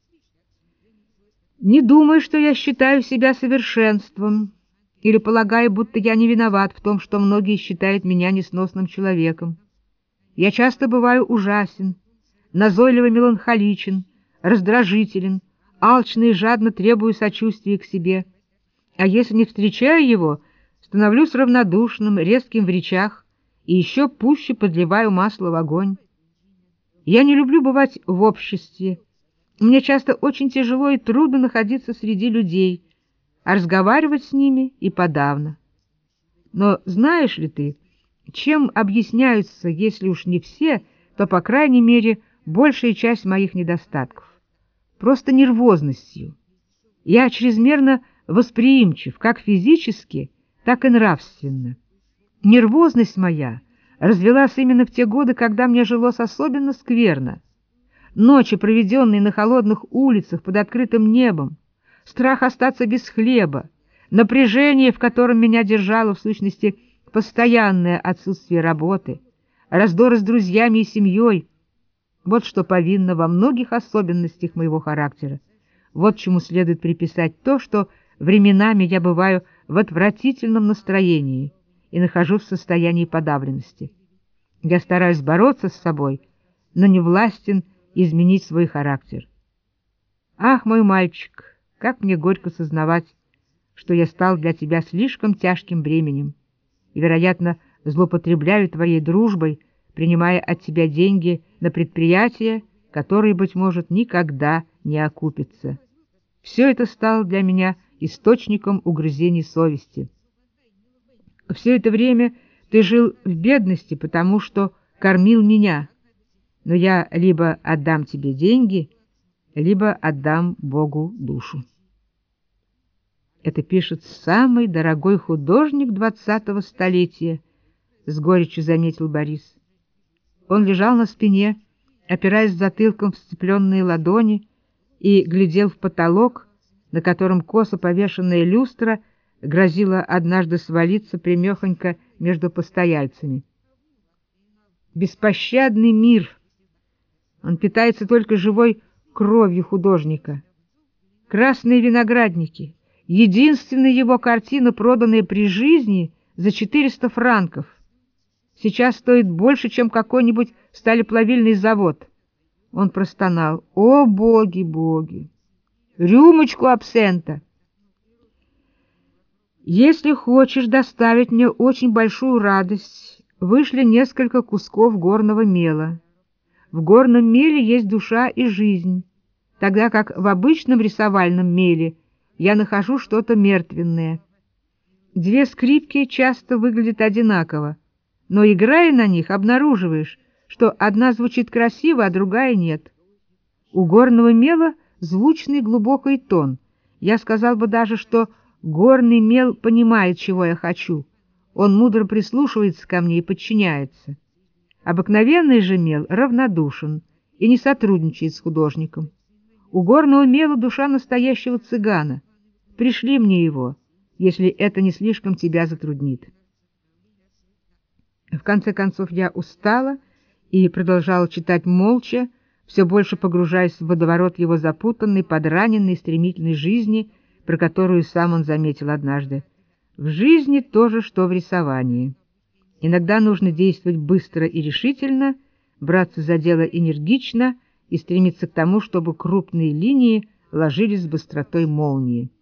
Не думай, что я считаю себя совершенством или полагаю, будто я не виноват в том, что многие считают меня несносным человеком. Я часто бываю ужасен, назойливо меланхоличен, раздражителен, алчно и жадно требую сочувствия к себе, а если не встречаю его, становлюсь равнодушным, резким в речах и еще пуще подливаю масло в огонь. Я не люблю бывать в обществе. Мне часто очень тяжело и трудно находиться среди людей, а разговаривать с ними и подавно. Но знаешь ли ты, чем объясняются, если уж не все, то, по крайней мере, большая часть моих недостатков? Просто нервозностью. Я чрезмерно восприимчив, как физически, так и нравственно. Нервозность моя развелась именно в те годы, когда мне жилось особенно скверно. Ночи, проведенные на холодных улицах под открытым небом, страх остаться без хлеба, напряжение, в котором меня держало, в сущности, постоянное отсутствие работы, раздоры с друзьями и семьей — вот что повинно во многих особенностях моего характера. Вот чему следует приписать то, что временами я бываю в отвратительном настроении и нахожусь в состоянии подавленности. Я стараюсь бороться с собой, но не властен изменить свой характер. Ах, мой мальчик, как мне горько сознавать, что я стал для тебя слишком тяжким бременем и, вероятно, злоупотребляю твоей дружбой, принимая от тебя деньги на предприятия, которые, быть может, никогда не окупятся. Все это стало для меня источником угрызений совести. Все это время ты жил в бедности, потому что кормил меня, но я либо отдам тебе деньги, либо отдам Богу душу. Это пишет самый дорогой художник двадцатого столетия, с горечью заметил Борис. Он лежал на спине, опираясь затылком в сцепленные ладони, и глядел в потолок, на котором косо повешенная люстра грозила однажды свалиться прямехонько между постояльцами. Беспощадный мир! Он питается только живой кровью художника. «Красные виноградники» — единственная его картина, проданная при жизни за четыреста франков. Сейчас стоит больше, чем какой-нибудь сталеплавильный завод. Он простонал: «О, боги, боги! Рюмочку абсента!» «Если хочешь доставить мне очень большую радость, вышли несколько кусков горного мела. В горном меле есть душа и жизнь, тогда как в обычном рисовальном меле я нахожу что-то мертвенное. Две скрипки часто выглядят одинаково, но, играя на них, обнаруживаешь, что одна звучит красиво, а другая нет. У горного мела звучный глубокий тон. Я сказал бы даже, что горный мел понимает, чего я хочу. Он мудро прислушивается ко мне и подчиняется. Обыкновенный же мел равнодушен и не сотрудничает с художником. У горного мела душа настоящего цыгана. Пришли мне его, если это не слишком тебя затруднит». В конце концов я устала и продолжала читать молча, все больше погружаясь в водоворот его запутанной, подраненной, стремительной жизни, про которую сам он заметил однажды. В жизни то же, что в рисовании. Иногда нужно действовать быстро и решительно, браться за дело энергично и стремиться к тому, чтобы крупные линии ложились с быстротой молнии.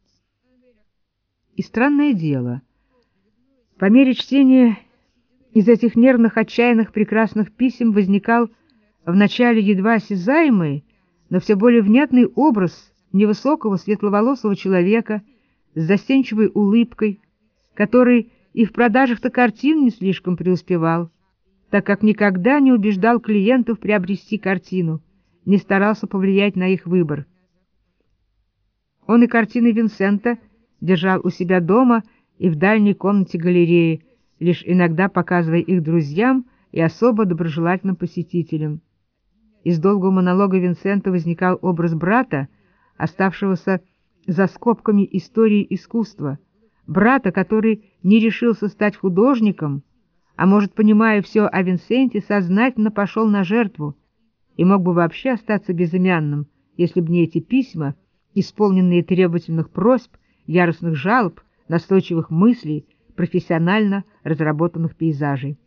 И странное дело, по мере чтения из этих нервных, отчаянных, прекрасных писем возникал вначале едва осязаемый, но все более внятный образ невысокого светловолосого человека с застенчивой улыбкой, который и в продажах-то картин не слишком преуспевал, так как никогда не убеждал клиентов приобрести картину, не старался повлиять на их выбор. Он и картины Винсента держал у себя дома и в дальней комнате галереи, лишь иногда показывая их друзьям и особо доброжелательным посетителям. Из долгого монолога Винсента возникал образ брата, оставшегося за скобками истории искусства, брата, который не решился стать художником, а может, понимая все о Винсенте, сознательно пошел на жертву и мог бы вообще остаться безымянным, если бы не эти письма, исполненные требовательных просьб, яростных жалоб, настойчивых мыслей, профессионально разработанных пейзажей.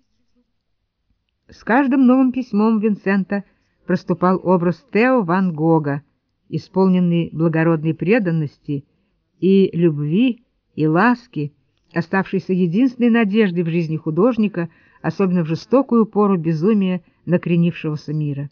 С каждым новым письмом Винсента проступал образ Тео ван Гога, исполненный благородной преданности и любви, и ласки, оставшейся единственной надеждой в жизни художника, особенно в жестокую пору безумия накренившегося мира.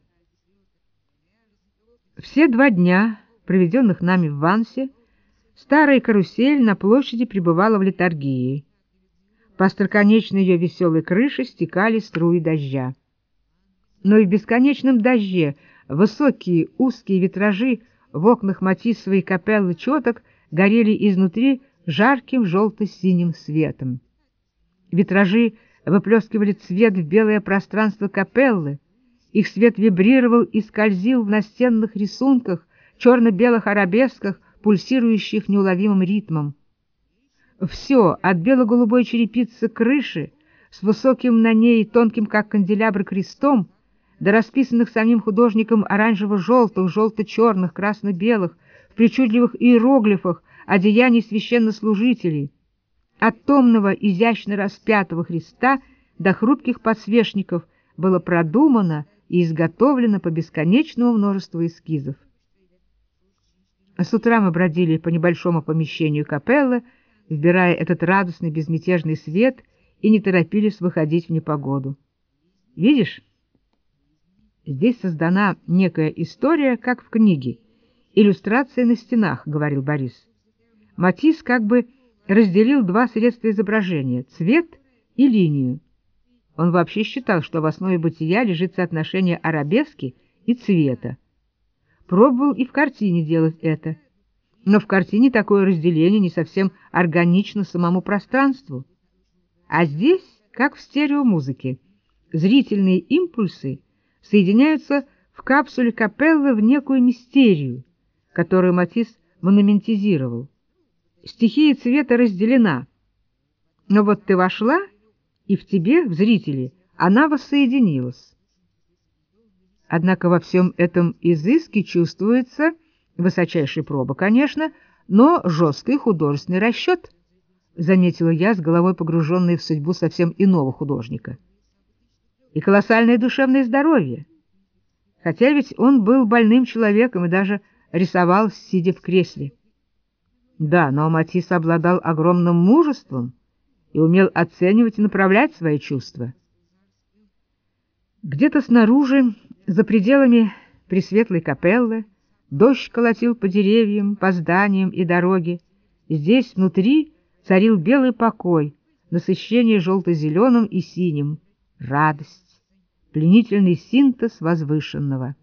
Все два дня, проведенных нами в Вансе, старая карусель на площади пребывала в летаргии. По остроконечной ее веселой крыше стекали струи дождя. Но и в бесконечном дожде высокие узкие витражи в окнах Матиссовой капеллы чёток горели изнутри жарким желто-синим светом. Витражи выплескивали цвет в белое пространство капеллы, их свет вибрировал и скользил в настенных рисунках, черно-белых арабесках, пульсирующих неуловимым ритмом. Все, от бело-голубой черепицы крыши, с высоким на ней тонким, как канделябр, крестом, до расписанных самим художником оранжево-желтых, желто-черных, красно-белых, в причудливых иероглифах одеяний священнослужителей, от томного, изящно распятого Христа до хрупких подсвечников было продумано и изготовлено по бесконечному множеству эскизов. С утра мы бродили по небольшому помещению капеллы, вбирая этот радостный безмятежный свет, и не торопились выходить в непогоду. Видишь, здесь создана некая история, как в книге, иллюстрация на стенах, — говорил Борис. Матисс как бы разделил два средства изображения — цвет и линию. Он вообще считал, что в основе бытия лежит соотношение арабески и цвета. Пробовал и в картине делать это. Но в картине такое разделение не совсем органично самому пространству. А здесь, как в стереомузыке, зрительные импульсы соединяются в капсуле капеллы в некую мистерию, которую Матисс монументизировал. Стихия цвета разделена, но вот ты вошла, и в тебе, в зрителе, она воссоединилась. Однако во всем этом изыске чувствуется высочайшая проба, конечно, но жесткий художественный расчет, заметила я, с головой погруженной в судьбу совсем иного художника. И колоссальное душевное здоровье. Хотя ведь он был больным человеком и даже рисовал, сидя в кресле. Да, но Матисс обладал огромным мужеством и умел оценивать и направлять свои чувства. Где-то снаружи, за пределами пресветлой капеллы, дождь колотил по деревьям, по зданиям и дороге. Здесь, внутри, царил белый покой, насыщение желто-зеленым и синим, радость, пленительный синтез возвышенного.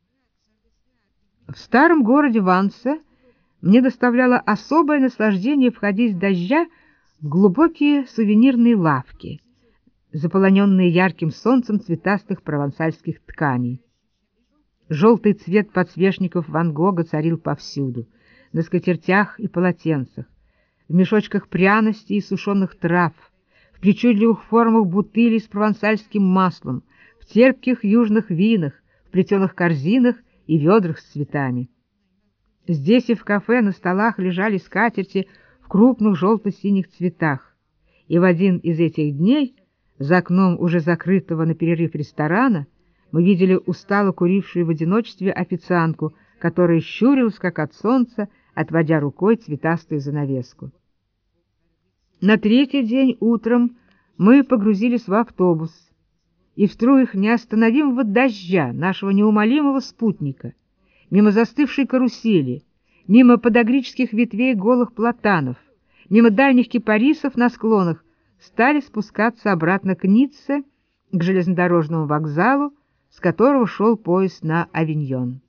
В старом городе Вансе мне доставляло особое наслаждение входить с дождя в глубокие сувенирные лавки, заполоненные ярким солнцем цветастых провансальских тканей. Желтый цвет подсвечников Ван Гога царил повсюду, на скатертях и полотенцах, в мешочках пряностей и сушеных трав, в причудливых формах бутылей с провансальским маслом, в терпких южных винах, в плетеных корзинах и ведрах с цветами. Здесь и в кафе на столах лежали скатерти в крупных желто-синих цветах, и в один из этих дней, за окном уже закрытого на перерыв ресторана, мы видели устало курившую в одиночестве официантку, которая щурилась, как от солнца, отводя рукой цветастую занавеску. На третий день утром мы погрузились в автобус, и в струях неостановимого дождя, нашего неумолимого спутника, мимо застывшей карусели, мимо подагрических ветвей голых платанов, мимо дальних кипарисов на склонах, стали спускаться обратно к Ницце, к железнодорожному вокзалу, с которого шел поезд на Авиньон.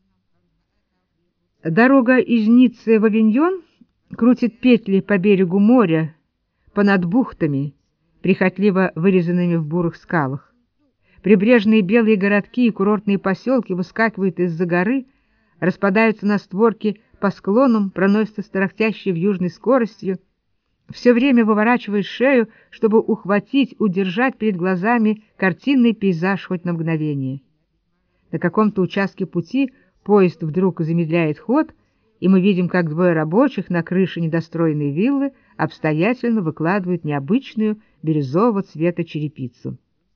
Дорога из Ниццы в Авиньон крутит петли по берегу моря, понад бухтами, прихотливо вырезанными в бурых скалах. Прибрежные белые городки и курортные поселки выскакивают из-за горы, распадаются на створки по склонам, проносятся с тарахтящей вьюжной скоростью, все время выворачивая шею, чтобы ухватить, удержать перед глазами картинный пейзаж хоть на мгновение. На каком-то участке пути поезд вдруг замедляет ход, и мы видим, как двое рабочих на крыше недостроенной виллы обстоятельно выкладывают необычную бирюзового цвета черепицу.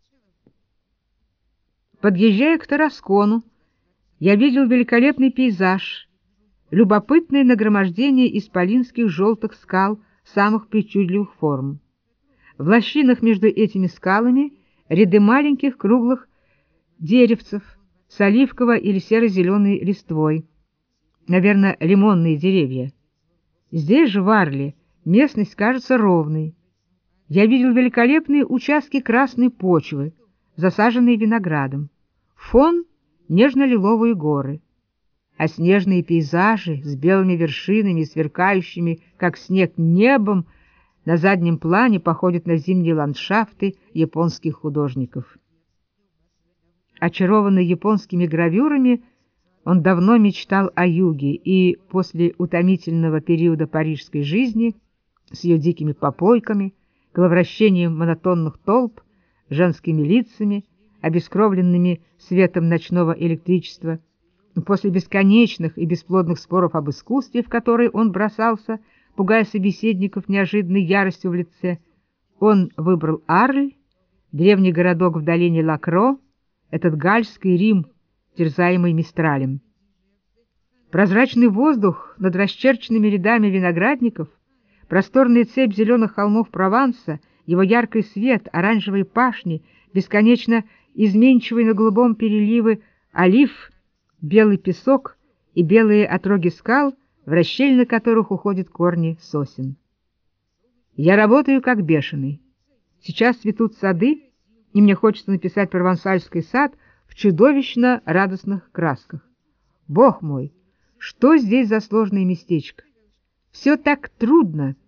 Подъезжая к Тараскону, я видел великолепный пейзаж, любопытное нагромождение исполинских желтых скал самых причудливых форм. В лощинах между этими скалами ряды маленьких круглых деревцев с оливково- или серо-зеленой листвой, наверное, лимонные деревья. Здесь же, в Арле, местность кажется ровной. Я видел великолепные участки красной почвы, засаженные виноградом. Фон — нежно-лиловые горы, а снежные пейзажи с белыми вершинами и сверкающими, как снег, небом на заднем плане походят на зимние ландшафты японских художников. Очарованный японскими гравюрами, он давно мечтал о юге, и после утомительного периода парижской жизни с ее дикими попойками, головращением монотонных толп, женскими лицами, обескровленными светом ночного электричества, после бесконечных и бесплодных споров об искусстве, в которые он бросался, пугая собеседников неожиданной яростью в лице, он выбрал Арль, древний городок в долине Лакро, этот гальский Рим, терзаемый Мистралем. Прозрачный воздух над расчерченными рядами виноградников, просторная цепь зеленых холмов Прованса, его яркий свет, оранжевые пашни, бесконечно изменчивые на голубом переливы олив, белый песок и белые отроги скал, в расщелины которых уходят корни сосен. Я работаю как бешеный. Сейчас цветут сады, и мне хочется написать провансальский сад в чудовищно радостных красках. Бог мой, что здесь за сложное местечко? Все так трудно,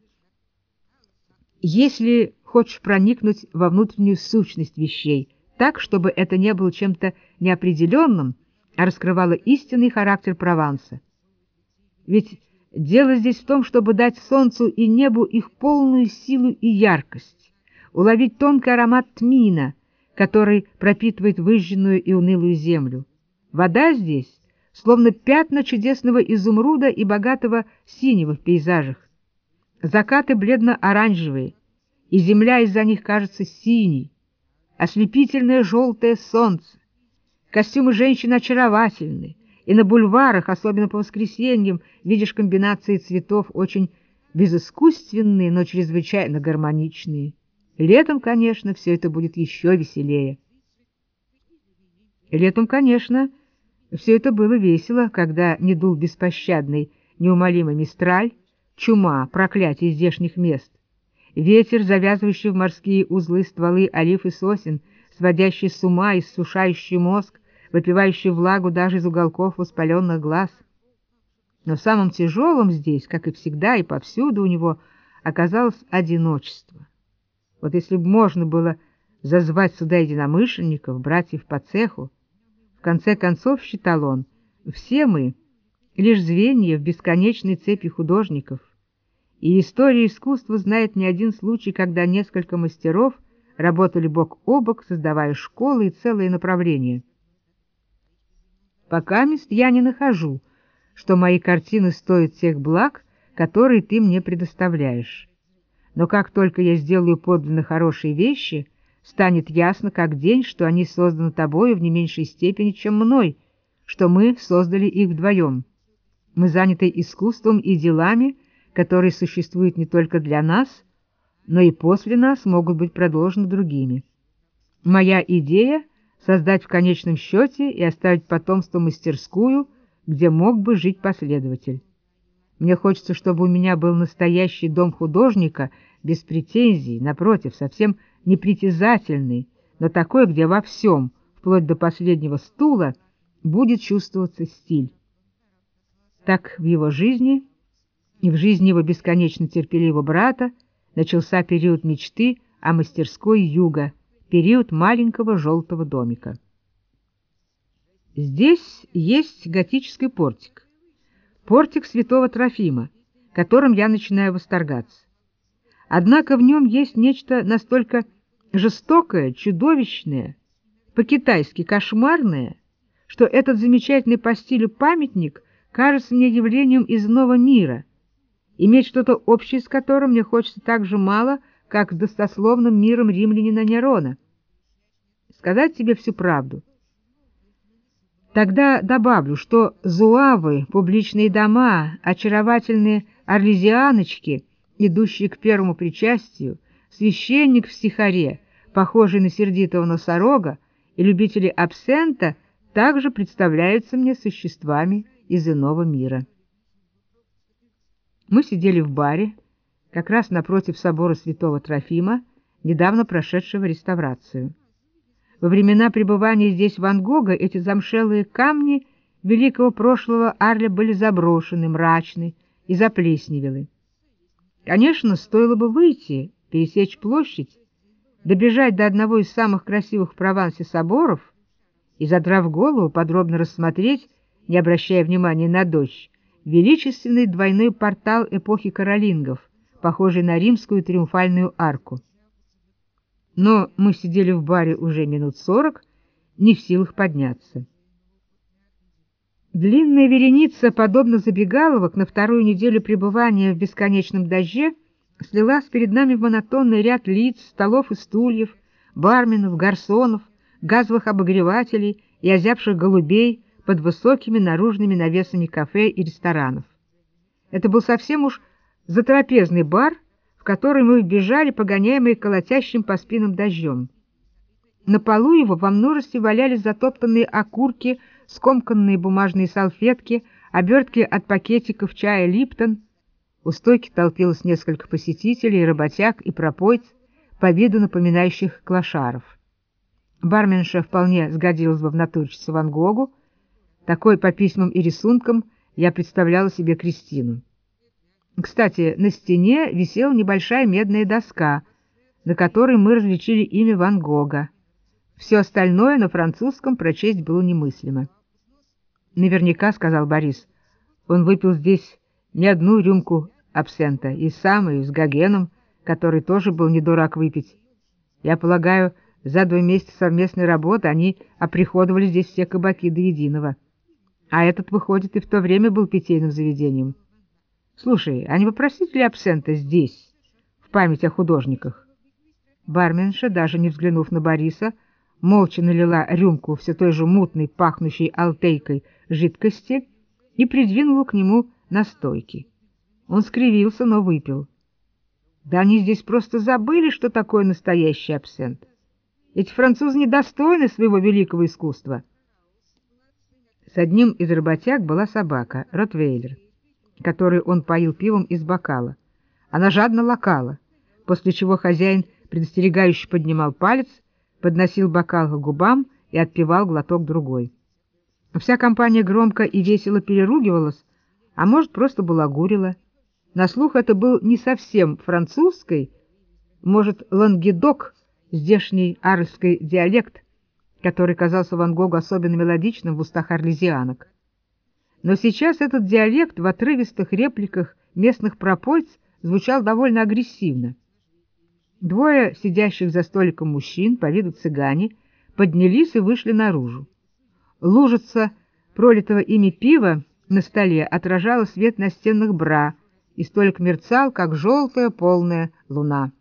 если хочешь проникнуть во внутреннюю сущность вещей, так, чтобы это не было чем-то неопределенным, а раскрывало истинный характер Прованса. Ведь дело здесь в том, чтобы дать солнцу и небу их полную силу и яркость, уловить тонкий аромат тмина, который пропитывает выжженную и унылую землю. Вода здесь словно пятна чудесного изумруда и богатого синего в пейзажах. Закаты бледно-оранжевые, и земля из-за них кажется синей. Ослепительное желтое солнце. Костюмы женщин очаровательны, и на бульварах, особенно по воскресеньям, видишь комбинации цветов очень безыскусственные, но чрезвычайно гармоничные. Летом, конечно, все это будет еще веселее. Летом, конечно, все это было весело, когда не дул беспощадный, неумолимый мистраль, чума, проклятие здешних мест. Ветер, завязывающий в морские узлы стволы олив и сосен, сводящий с ума и иссушающий мозг, выпивающий влагу даже из уголков воспаленных глаз. Но самым тяжелым здесь, как и всегда и повсюду у него, оказалось одиночество. Вот если бы можно было зазвать сюда единомышленников, братьев по цеху, в конце концов, считал он, все мы — лишь звенья в бесконечной цепи художников, и история искусства знает не один случай, когда несколько мастеров работали бок о бок, создавая школы и целые направления. Покамест я не нахожу, что мои картины стоят тех благ, которые ты мне предоставляешь. Но как только я сделаю подлинно хорошие вещи, станет ясно как день, что они созданы тобою в не меньшей степени, чем мной, что мы создали их вдвоем. Мы заняты искусством и делами, которые существуют не только для нас, но и после нас могут быть продолжены другими. Моя идея — создать в конечном счете и оставить потомству мастерскую, где мог бы жить последователь. Мне хочется, чтобы у меня был настоящий дом художника, без претензий, напротив, совсем непритязательный, но такой, где во всем, вплоть до последнего стула, будет чувствоваться стиль. Так в его жизни и в жизни его бесконечно терпеливого брата начался период мечты о мастерской юга, период маленького желтого домика. Здесь есть готический портик, портик святого Трофима, которым я начинаю восторгаться. Однако в нем есть нечто настолько жестокое, чудовищное, по-китайски кошмарное, что этот замечательный по стилю памятник кажется мне явлением из иного мира, иметь что-то общее с которым мне хочется так же мало, как с достословным миром римлянина Нерона. Сказать тебе всю правду. Тогда добавлю, что зуавы, публичные дома, очаровательные орлезианочки, идущие к первому причастию, священник в стихаре, похожий на сердитого носорога, и любители абсента также представляются мне существами из иного мира. Мы сидели в баре, как раз напротив собора святого Трофима, недавно прошедшего реставрацию. Во времена пребывания здесь Ван Гога эти замшелые камни великого прошлого Арля были заброшены, мрачны и заплесневелы. Конечно, стоило бы выйти, пересечь площадь, добежать до одного из самых красивых в Провансе соборов и, задрав голову, подробно рассмотреть, не обращая внимания на дождь, величественный двойной портал эпохи каролингов, похожий на римскую триумфальную арку. Но мы сидели в баре уже минут сорок, не в силах подняться. Длинная вереница, подобно забегаловок на вторую неделю пребывания в бесконечном дожде, слилась перед нами в монотонный ряд лиц, столов и стульев, барменов, гарсонов, газовых обогревателей и озябших голубей под высокими наружными навесами кафе и ресторанов. Это был совсем уж затрапезный бар, в который мы вбежали, погоняемые колотящим по спинам дождем. На полу его во множестве валялись затоптанные окурки, скомканные бумажные салфетки, обертки от пакетиков чая «Липтон». У стойки толпилось несколько посетителей, работяг и пропойц, по виду напоминающих клошаров. Барменша вполне сгодилась бы в натурщице Ван Гогу. Такой по письмам и рисункам я представляла себе Кристину. Кстати, на стене висела небольшая медная доска, на которой мы различили имя Ван Гога. Все остальное на французском прочесть было немыслимо. «Наверняка, — сказал Борис, — он выпил здесь не одну рюмку абсента, и сам, и с Гогеном, который тоже был не дурак выпить. Я полагаю, за два месяца совместной работы они оприходовали здесь все кабаки до единого. А этот, выходит, и в то время был питейным заведением. Слушай, а не попросить ли абсента здесь, в память о художниках?» Барменша, даже не взглянув на Бориса, молча налила рюмку все той же мутной, пахнущей алтейкой жидкости и придвинула к нему настойки. Он скривился, но выпил. Да они здесь просто забыли, что такое настоящий абсент. Эти французы недостойны своего великого искусства. С одним из работяг была собака, ротвейлер, которую он поил пивом из бокала. Она жадно лакала, после чего хозяин предостерегающе поднимал палец, подносил бокал к губам и отпивал глоток другой. Вся компания громко и весело переругивалась, а может, просто балагурила. На слух это был не совсем французский, может, лангедок, здешний арльский диалект, который казался Ван Гогу особенно мелодичным в устах орлезианок. Но сейчас этот диалект в отрывистых репликах местных пропойц звучал довольно агрессивно. Двое сидящих за столиком мужчин, по виду цыгане, поднялись и вышли наружу. Лужица пролитого ими пива на столе отражала свет настенных бра, и столик мерцал, как желтая полная луна.